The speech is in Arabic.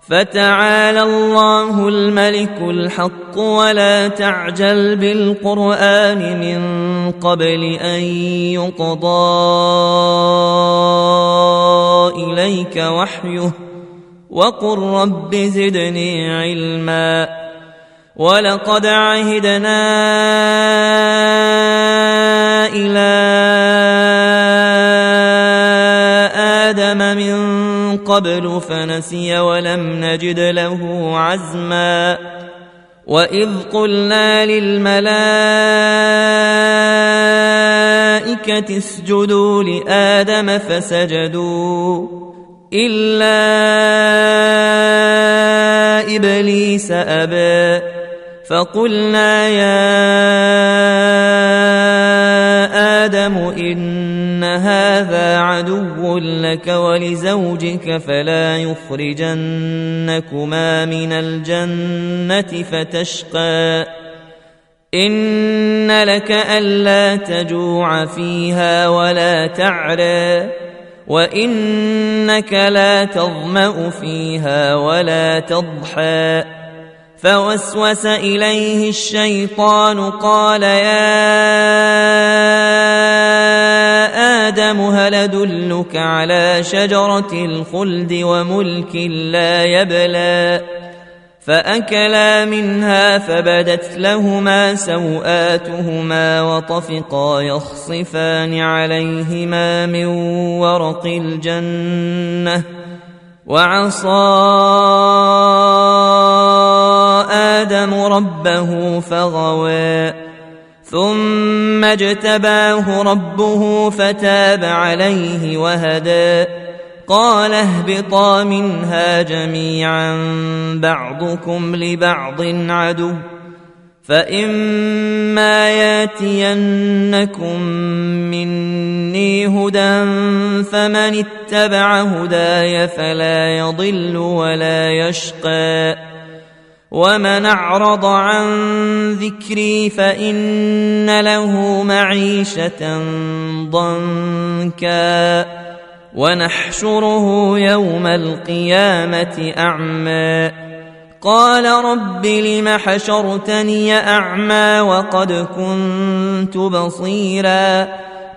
فتعالى الله الملك الحق ولا تعجل بالقرآن من قبل أن يقضى إليك وحيه وقل رب زدني علما ولقد عهدنا إلى آدم من قبل فنسي ولم نجد له عزما وإذ قلنا للملائكة اسجدوا لآدم فسجدوا إلا إبليس أبى فقلنا يا آدم إن هذا عدو لك ولزوجك فلا يخرجنكما من الجنة فتشقى إن لك ألا تجوع فيها ولا تعرى وإنك لا تظمأ فيها ولا تضحى فوسوس إليه الشيطان قال يا آدم هل أدلك على شجرة الخلد وملك لا يبلى فأكلا منها فبدت لهما سوآتهما وطفقا يخصفان عليهما من ورق الجنة وعصى آدم ربه فغوى ثم اجتباه ربه فتاب عليه وهدى قال اهبطا منها جميعا بعضكم لبعض عدو فإما ياتينكم مني هدى فمن اتبع هداي فلا يضل ولا يشقى ومن أعرض عن ذكري فإن له معيشة ضنكا ونحشره يوم القيامة أعمى قال رب لم حشرتني أعمى وقد كنت بصيرا